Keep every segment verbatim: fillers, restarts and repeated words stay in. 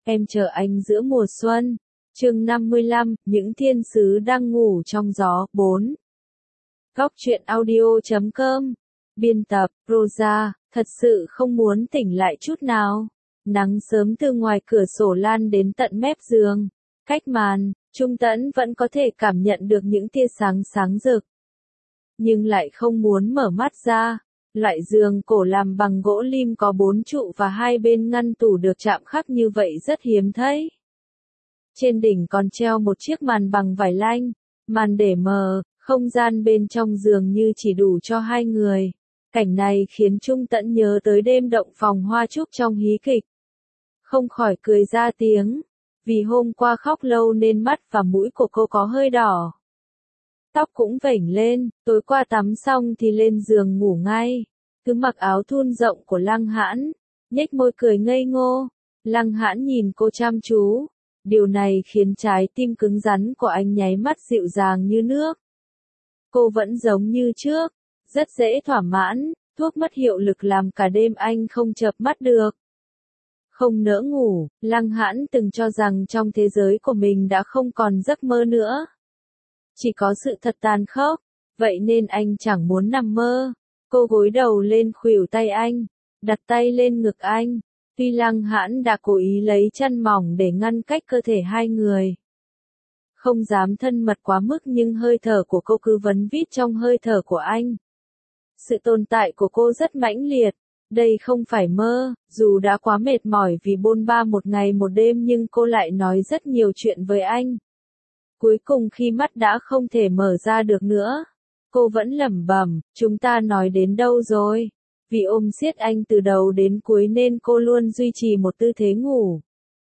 em chờ anh giữa mùa xuân. Chương năm mươi lăm, những thiên sứ đang ngủ trong gió. bốn. Góc truyện audio chấm com. Biên tập, Rosa, thật sự không muốn tỉnh lại chút nào. Nắng sớm từ ngoài cửa sổ lan đến tận mép giường. Cách màn, Trung Tẫn vẫn có thể cảm nhận được những tia sáng sáng rực. Nhưng lại không muốn mở mắt ra. Loại giường cổ làm bằng gỗ lim có bốn trụ và hai bên ngăn tủ được chạm khắc như vậy rất hiếm thấy. Trên đỉnh còn treo một chiếc màn bằng vải lanh, màn để mờ, không gian bên trong giường như chỉ đủ cho hai người. Cảnh này khiến Trung Tẫn nhớ tới đêm động phòng hoa trúc trong hí kịch. Không khỏi cười ra tiếng, vì hôm qua khóc lâu nên mắt và mũi của cô có hơi đỏ. Tóc cũng vểnh lên, tối qua tắm xong thì lên giường ngủ ngay. Cứ mặc áo thun rộng của Lăng Hãn, nhếch môi cười ngây ngô. Lăng Hãn nhìn cô chăm chú. Điều này khiến trái tim cứng rắn của anh nháy mắt dịu dàng như nước. Cô vẫn giống như trước, rất dễ thỏa mãn, thuốc mất hiệu lực làm cả đêm anh không chợp mắt được. Không nỡ ngủ, Lăng Hãn từng cho rằng trong thế giới của mình đã không còn giấc mơ nữa. Chỉ có sự thật tàn khốc, vậy nên anh chẳng muốn nằm mơ. Cô gối đầu lên khuỷu tay anh, đặt tay lên ngực anh. Tuy Lăng Hãn đã cố ý lấy chăn mỏng để ngăn cách cơ thể hai người. Không dám thân mật quá mức nhưng hơi thở của cô cứ vấn vít trong hơi thở của anh. Sự tồn tại của cô rất mãnh liệt. Đây không phải mơ, dù đã quá mệt mỏi vì bôn ba một ngày một đêm nhưng cô lại nói rất nhiều chuyện với anh. Cuối cùng khi mắt đã không thể mở ra được nữa, cô vẫn lẩm bẩm, chúng ta nói đến đâu rồi? Vì ôm siết anh từ đầu đến cuối nên cô luôn duy trì một tư thế ngủ.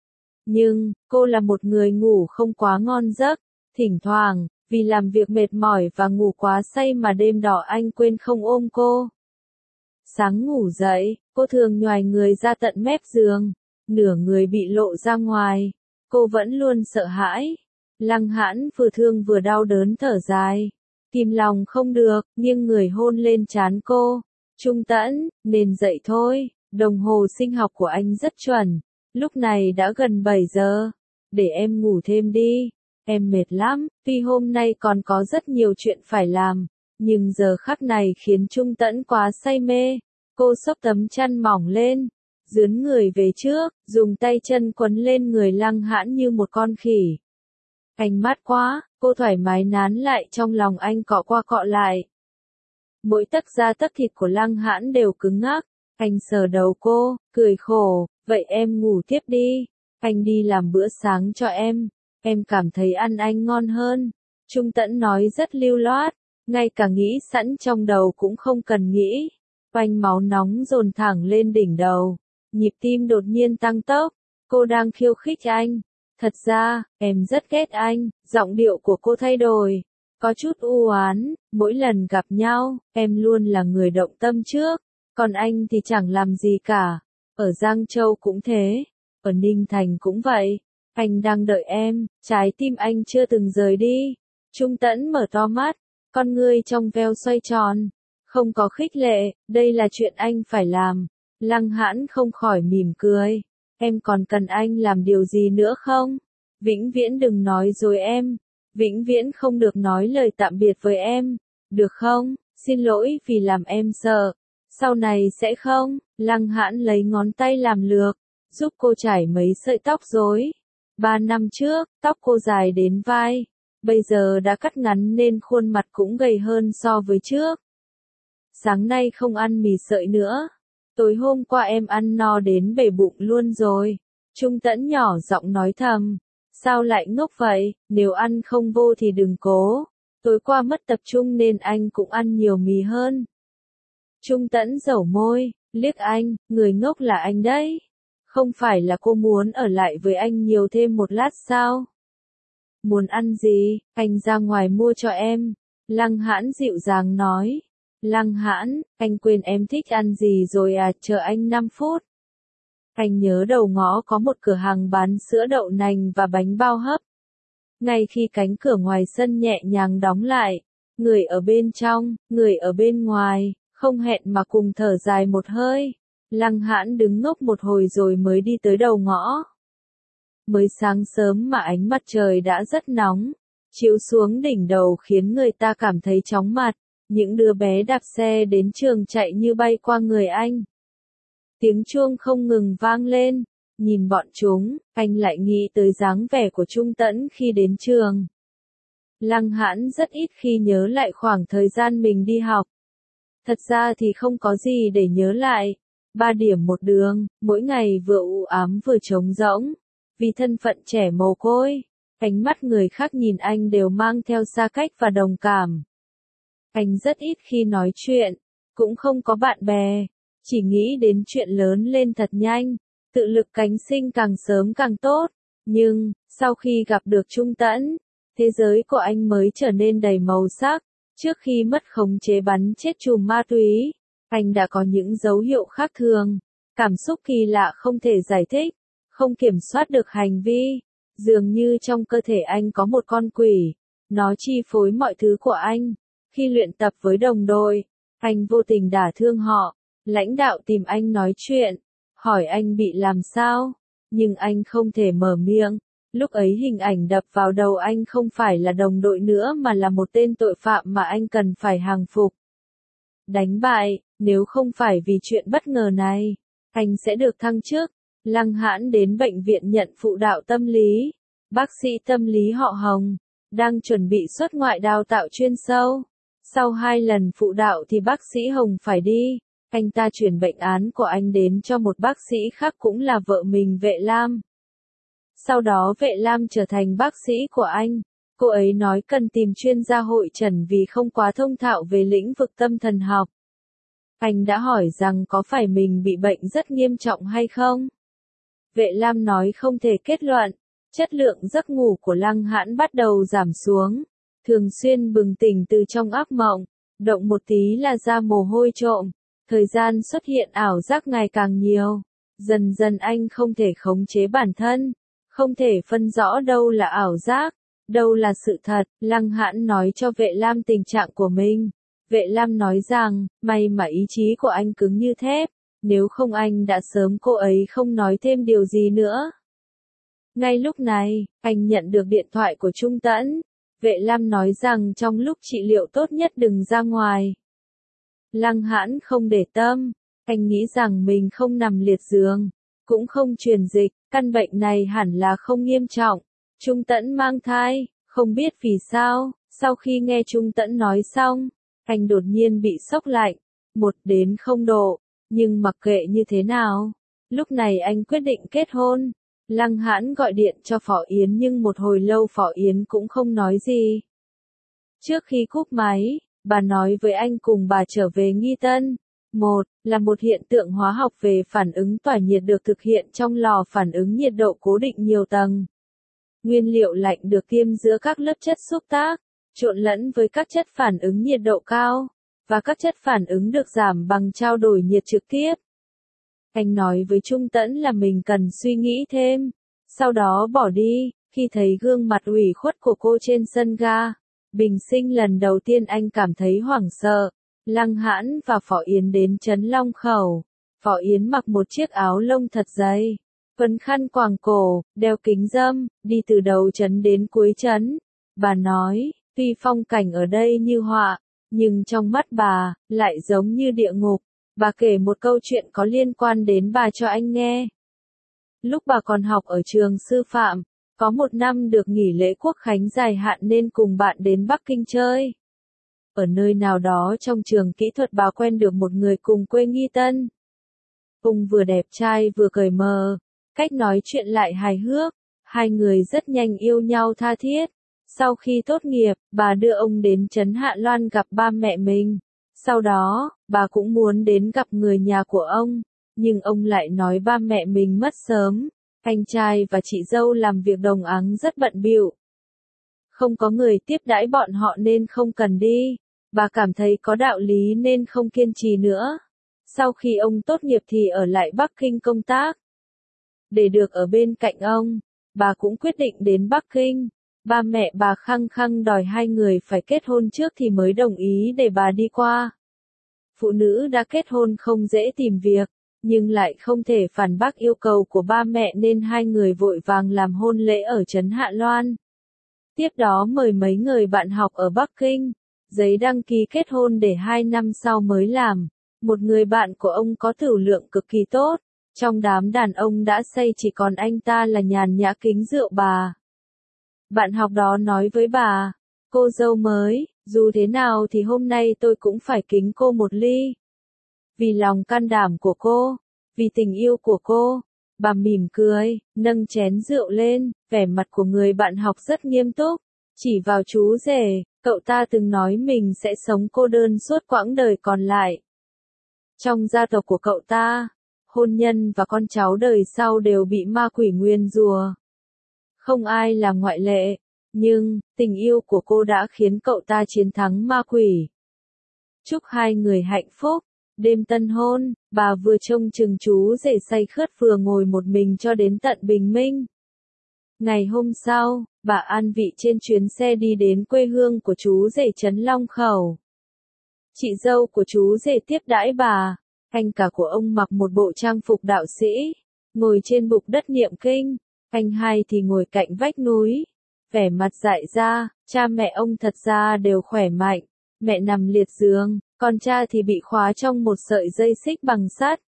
Nhưng, cô là một người ngủ không quá ngon giấc. Thỉnh thoảng, vì làm việc mệt mỏi và ngủ quá say mà đêm đó anh quên không ôm cô. Sáng ngủ dậy, cô thường nhoài người ra tận mép giường. Nửa người bị lộ ra ngoài. Cô vẫn luôn sợ hãi. Lăng Hãn vừa thương vừa đau đớn thở dài. Kìm lòng không được, nghiêng người hôn lên trán cô. Trung Tẫn, nên dậy thôi, đồng hồ sinh học của anh rất chuẩn. Lúc này đã gần bảy giờ. Để em ngủ thêm đi. Em mệt lắm, tuy hôm nay còn có rất nhiều chuyện phải làm. Nhưng giờ khắc này khiến Trung Tẫn quá say mê. Cô xốc tấm chăn mỏng lên, dướn người về trước, dùng tay chân quấn lên người Lăng Hãn như một con khỉ. Anh mát quá, cô thoải mái nán lại trong lòng anh cọ qua cọ lại. Mỗi tấc da tấc thịt của Lăng Hãn đều cứng ngắc. Anh sờ đầu cô, cười khổ, vậy em ngủ tiếp đi. Anh đi làm bữa sáng cho em. Em cảm thấy ăn anh ngon hơn. Trung Tẫn nói rất lưu loát, ngay cả nghĩ sẵn trong đầu cũng không cần nghĩ. Oanh máu nóng dồn thẳng lên đỉnh đầu. Nhịp tim đột nhiên tăng tốc. Cô đang khiêu khích anh. Thật ra, em rất ghét anh. Giọng điệu của cô thay đổi. Có chút u oán, mỗi lần gặp nhau, em luôn là người động tâm trước. Còn anh thì chẳng làm gì cả. Ở Giang Châu cũng thế. Ở Ninh Thành cũng vậy. Anh đang đợi em, trái tim anh chưa từng rời đi. Trung Tẫn mở to mắt. Con ngươi trong veo xoay tròn. Không có khích lệ, đây là chuyện anh phải làm. Lăng Hãn không khỏi mỉm cười. Em còn cần anh làm điều gì nữa không? Vĩnh viễn đừng nói dối em. Vĩnh viễn không được nói lời tạm biệt với em. Được không? Xin lỗi vì làm em sợ. Sau này sẽ không? Lăng Hãn lấy ngón tay làm lược, giúp cô chải mấy sợi tóc rối. Ba năm trước, tóc cô dài đến vai. Bây giờ đã cắt ngắn nên khuôn mặt cũng gầy hơn so với trước. Sáng nay không ăn mì sợi nữa. Tối hôm qua em ăn no đến bể bụng luôn rồi. Trung Tẫn nhỏ giọng nói thầm. Sao lại ngốc vậy, nếu ăn không vô thì đừng cố. Tối qua mất tập trung nên anh cũng ăn nhiều mì hơn. Trung Tẫn dẩu môi, liếc anh, người ngốc là anh đấy. Không phải là cô muốn ở lại với anh nhiều thêm một lát sao? Muốn ăn gì, anh ra ngoài mua cho em. Lăng Hãn dịu dàng nói. Lăng Hãn, anh quên em thích ăn gì rồi à, chờ anh năm phút. Anh nhớ đầu ngõ có một cửa hàng bán sữa đậu nành và bánh bao hấp. Ngay khi cánh cửa ngoài sân nhẹ nhàng đóng lại, người ở bên trong, người ở bên ngoài, không hẹn mà cùng thở dài một hơi. Lăng Hãn đứng ngốc một hồi rồi mới đi tới đầu ngõ. Mới sáng sớm mà ánh mặt trời đã rất nóng, chiếu xuống đỉnh đầu khiến người ta cảm thấy chóng mặt. Những đứa bé đạp xe đến trường chạy như bay qua người anh. Tiếng chuông không ngừng vang lên, nhìn bọn chúng, anh lại nghĩ tới dáng vẻ của Trung Tẫn khi đến trường. Lăng Hãn rất ít khi nhớ lại khoảng thời gian mình đi học. Thật ra thì không có gì để nhớ lại. Ba điểm một đường, mỗi ngày vừa u ám vừa trống rỗng. Vì thân phận trẻ mồ côi, ánh mắt người khác nhìn anh đều mang theo xa cách và đồng cảm. Anh rất ít khi nói chuyện, cũng không có bạn bè, chỉ nghĩ đến chuyện lớn lên thật nhanh, tự lực cánh sinh càng sớm càng tốt. Nhưng, sau khi gặp được Trung Tẫn, thế giới của anh mới trở nên đầy màu sắc. Trước khi mất khống chế bắn chết chùm ma túy, anh đã có những dấu hiệu khác thường, cảm xúc kỳ lạ không thể giải thích, không kiểm soát được hành vi, dường như trong cơ thể anh có một con quỷ, nó chi phối mọi thứ của anh. Khi luyện tập với đồng đội, anh vô tình đả thương họ, lãnh đạo tìm anh nói chuyện, hỏi anh bị làm sao, nhưng anh không thể mở miệng. Lúc ấy hình ảnh đập vào đầu anh không phải là đồng đội nữa mà là một tên tội phạm mà anh cần phải hàng phục. Đánh bại, nếu không phải vì chuyện bất ngờ này, anh sẽ được thăng chức. Lăng Hãn đến bệnh viện nhận phụ đạo tâm lý. Bác sĩ tâm lý họ Hồng, đang chuẩn bị xuất ngoại đào tạo chuyên sâu. Sau hai lần phụ đạo thì bác sĩ Hồng phải đi. Anh ta chuyển bệnh án của anh đến cho một bác sĩ khác cũng là vợ mình Vệ Lam. Sau đó Vệ Lam trở thành bác sĩ của anh. Cô ấy nói cần tìm chuyên gia hội chẩn vì không quá thông thạo về lĩnh vực tâm thần học. Anh đã hỏi rằng có phải mình bị bệnh rất nghiêm trọng hay không? Vệ Lam nói không thể kết luận. Chất lượng giấc ngủ của Lăng Hãn bắt đầu giảm xuống. Thường xuyên bừng tỉnh từ trong ác mộng. Động một tí là ra mồ hôi trộm. Thời gian xuất hiện ảo giác ngày càng nhiều. Dần dần anh không thể khống chế bản thân. Không thể phân rõ đâu là ảo giác, đâu là sự thật. Lăng Hãn nói cho Vệ Lam tình trạng của mình. Vệ Lam nói rằng, may mà ý chí của anh cứng như thép, nếu không anh đã sớm cô ấy không nói thêm điều gì nữa. Ngay lúc này, anh nhận được điện thoại của Trung Tẫn. Vệ Lam nói rằng trong lúc trị liệu tốt nhất đừng ra ngoài. Lăng Hãn không để tâm, anh nghĩ rằng mình không nằm liệt giường, cũng không truyền dịch, căn bệnh này hẳn là không nghiêm trọng. Trung Tẫn mang thai, không biết vì sao, sau khi nghe Trung Tẫn nói xong, anh đột nhiên bị sốc lạnh, một đến không độ, nhưng mặc kệ như thế nào, lúc này anh quyết định kết hôn. Lăng Hãn gọi điện cho Phỏ Yến nhưng một hồi lâu Phỏ Yến cũng không nói gì. Trước khi cúp máy, bà nói với anh cùng bà trở về Nghi Tân. Một, là một hiện tượng hóa học về phản ứng tỏa nhiệt được thực hiện trong lò phản ứng nhiệt độ cố định nhiều tầng. Nguyên liệu lạnh được tiêm giữa các lớp chất xúc tác, trộn lẫn với các chất phản ứng nhiệt độ cao, và các chất phản ứng được giảm bằng trao đổi nhiệt trực tiếp. Anh nói với Trung Tẫn là mình cần suy nghĩ thêm, sau đó bỏ đi. Khi thấy gương mặt ủy khuất của cô trên sân ga, bình sinh lần đầu tiên anh cảm thấy hoảng sợ. Lăng Hãn và Phỏ Yến đến trấn Long Khẩu. Phỏ Yến mặc một chiếc áo lông thật dày, quấn khăn quàng cổ, đeo kính râm, đi từ đầu trấn đến cuối trấn. Bà nói, tuy phong cảnh ở đây như họa, nhưng trong mắt bà, lại giống như địa ngục. Bà kể một câu chuyện có liên quan đến bà cho anh nghe. Lúc bà còn học ở trường sư phạm, có một năm được nghỉ lễ quốc khánh dài hạn nên cùng bạn đến Bắc Kinh chơi. Ở nơi nào đó trong trường kỹ thuật bà quen được một người cùng quê Nghi Tân. Ông vừa đẹp trai vừa cởi mở, cách nói chuyện lại hài hước, hai người rất nhanh yêu nhau tha thiết. Sau khi tốt nghiệp, bà đưa ông đến trấn Hạ Loan gặp ba mẹ mình. Sau đó, bà cũng muốn đến gặp người nhà của ông, nhưng ông lại nói ba mẹ mình mất sớm, anh trai và chị dâu làm việc đồng áng rất bận bịu. Không có người tiếp đãi bọn họ nên không cần đi. Bà cảm thấy có đạo lý nên không kiên trì nữa. Sau khi ông tốt nghiệp thì ở lại Bắc Kinh công tác. Để được ở bên cạnh ông, bà cũng quyết định đến Bắc Kinh. Ba mẹ bà khăng khăng đòi hai người phải kết hôn trước thì mới đồng ý để bà đi qua. Phụ nữ đã kết hôn không dễ tìm việc, nhưng lại không thể phản bác yêu cầu của ba mẹ nên hai người vội vàng làm hôn lễ ở trấn Hạ Loan. Tiếp đó mời mấy người bạn học ở Bắc Kinh, giấy đăng ký kết hôn để hai năm sau mới làm. Một người bạn của ông có tửu lượng cực kỳ tốt, trong đám đàn ông đã say chỉ còn anh ta là nhàn nhã kính rượu bà. Bạn học đó nói với bà, cô dâu mới, dù thế nào thì hôm nay tôi cũng phải kính cô một ly. Vì lòng can đảm của cô, vì tình yêu của cô, bà mỉm cười, nâng chén rượu lên, vẻ mặt của người bạn học rất nghiêm túc, chỉ vào chú rể, cậu ta từng nói mình sẽ sống cô đơn suốt quãng đời còn lại. Trong gia tộc của cậu ta, hôn nhân và con cháu đời sau đều bị ma quỷ nguyền rủa. Không ai là ngoại lệ, nhưng, tình yêu của cô đã khiến cậu ta chiến thắng ma quỷ. Chúc hai người hạnh phúc. Đêm tân hôn, bà vừa trông chừng chú rể say khướt vừa ngồi một mình cho đến tận bình minh. Ngày hôm sau, bà an vị trên chuyến xe đi đến quê hương của chú rể trấn Long Khẩu. Chị dâu của chú rể tiếp đãi bà, anh cả của ông mặc một bộ trang phục đạo sĩ, ngồi trên bục đất niệm kinh, anh hai thì ngồi cạnh vách núi, vẻ mặt dại ra, cha mẹ ông thật ra đều khỏe mạnh, mẹ nằm liệt giường, còn cha thì bị khóa trong một sợi dây xích bằng sắt.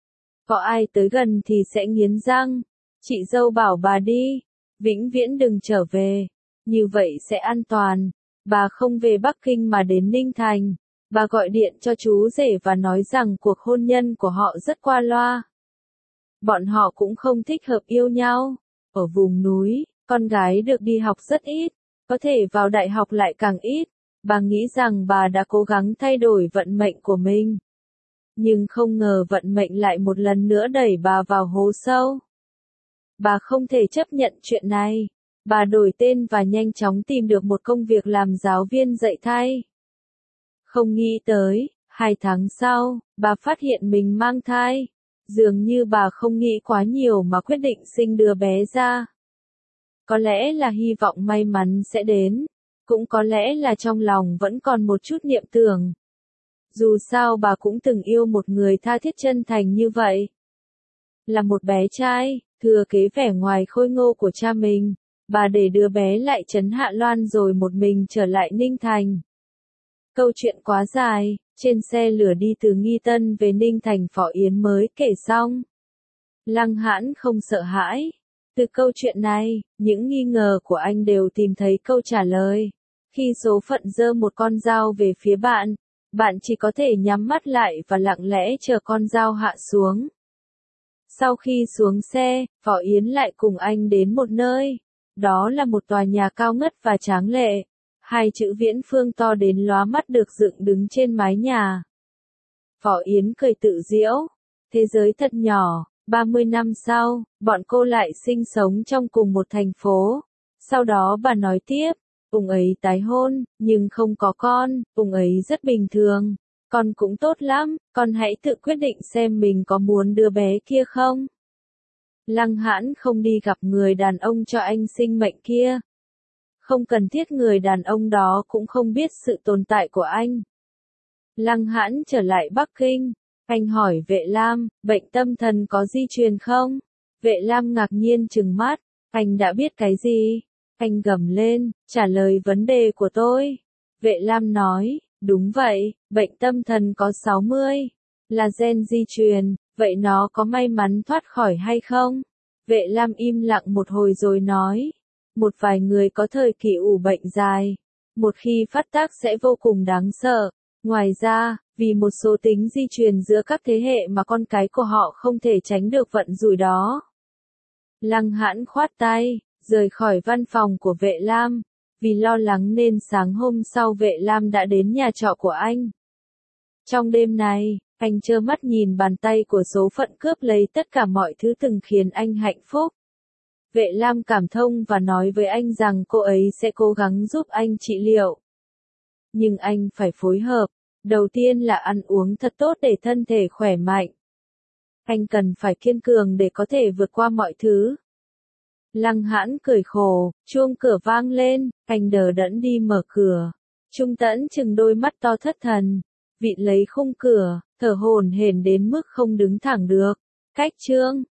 Có ai tới gần thì sẽ nghiến răng. Chị dâu bảo bà đi, vĩnh viễn đừng trở về, như vậy sẽ an toàn. Bà không về Bắc Kinh mà đến Ninh Thành. Bà gọi điện cho chú rể và nói rằng cuộc hôn nhân của họ rất qua loa. Bọn họ cũng không thích hợp yêu nhau. Ở vùng núi, con gái được đi học rất ít, có thể vào đại học lại càng ít. Bà nghĩ rằng bà đã cố gắng thay đổi vận mệnh của mình. Nhưng không ngờ vận mệnh lại một lần nữa đẩy bà vào hố sâu. Bà không thể chấp nhận chuyện này. Bà đổi tên và nhanh chóng tìm được một công việc làm giáo viên dạy thay. Không nghĩ tới, hai tháng sau, bà phát hiện mình mang thai. Dường như bà không nghĩ quá nhiều mà quyết định sinh đứa bé ra. Có lẽ là hy vọng may mắn sẽ đến. Cũng có lẽ là trong lòng vẫn còn một chút niệm tưởng. Dù sao bà cũng từng yêu một người tha thiết chân thành như vậy. Là một bé trai, thừa kế vẻ ngoài khôi ngô của cha mình, bà để đứa bé lại trấn Hạ Loan rồi một mình trở lại Ninh Thành. Câu chuyện quá dài, trên xe lửa đi từ Nghi Tân về Ninh Thành Phỏ Yến mới kể xong. Lăng Hãn không sợ hãi. Từ câu chuyện này, những nghi ngờ của anh đều tìm thấy câu trả lời. Khi số phận giơ một con dao về phía bạn, bạn chỉ có thể nhắm mắt lại và lặng lẽ chờ con dao hạ xuống. Sau khi xuống xe, Phỏ Yến lại cùng anh đến một nơi. Đó là một tòa nhà cao ngất và tráng lệ. Hai chữ Viễn Phương to đến lóa mắt được dựng đứng trên mái nhà. Phỏ Yến cười tự giễu. Thế giới thật nhỏ, ba mươi năm sau, bọn cô lại sinh sống trong cùng một thành phố. Sau đó bà nói tiếp. Ông ấy tái hôn, nhưng không có con, ông ấy rất bình thường. Con cũng tốt lắm, con hãy tự quyết định xem mình có muốn đứa bé kia không. Lăng Hãn không đi gặp người đàn ông cho anh sinh mệnh kia. Không cần thiết người đàn ông đó cũng không biết sự tồn tại của anh. Lăng Hãn trở lại Bắc Kinh. Anh hỏi Vệ Lam, bệnh tâm thần có di truyền không? Vệ Lam ngạc nhiên trừng mắt. Anh đã biết cái gì? Anh gầm lên, trả lời vấn đề của tôi. Vệ Lam nói, đúng vậy, bệnh tâm thần có sáu mươi. Là gen di truyền, vậy nó có may mắn thoát khỏi hay không? Vệ Lam im lặng một hồi rồi nói. Một vài người có thời kỳ ủ bệnh dài. Một khi phát tác sẽ vô cùng đáng sợ. Ngoài ra, vì một số tính di truyền giữa các thế hệ mà con cái của họ không thể tránh được vận rủi đó. Lăng Hãn khoát tay, rời khỏi văn phòng của Vệ Lam. Vì lo lắng nên sáng hôm sau Vệ Lam đã đến nhà trọ của anh. Trong đêm này, anh trơ mắt nhìn bàn tay của số phận cướp lấy tất cả mọi thứ từng khiến anh hạnh phúc. Vệ Lam cảm thông và nói với anh rằng cô ấy sẽ cố gắng giúp anh trị liệu. Nhưng anh phải phối hợp. Đầu tiên là ăn uống thật tốt để thân thể khỏe mạnh. Anh cần phải kiên cường để có thể vượt qua mọi thứ. Lăng Hãn cười khổ, chuông cửa vang lên, anh đờ đẫn đi mở cửa. Trung Tẫn chừng đôi mắt to thất thần. vịn lấy khung cửa, thở hổn hển đến mức không đứng thẳng được. Cách chương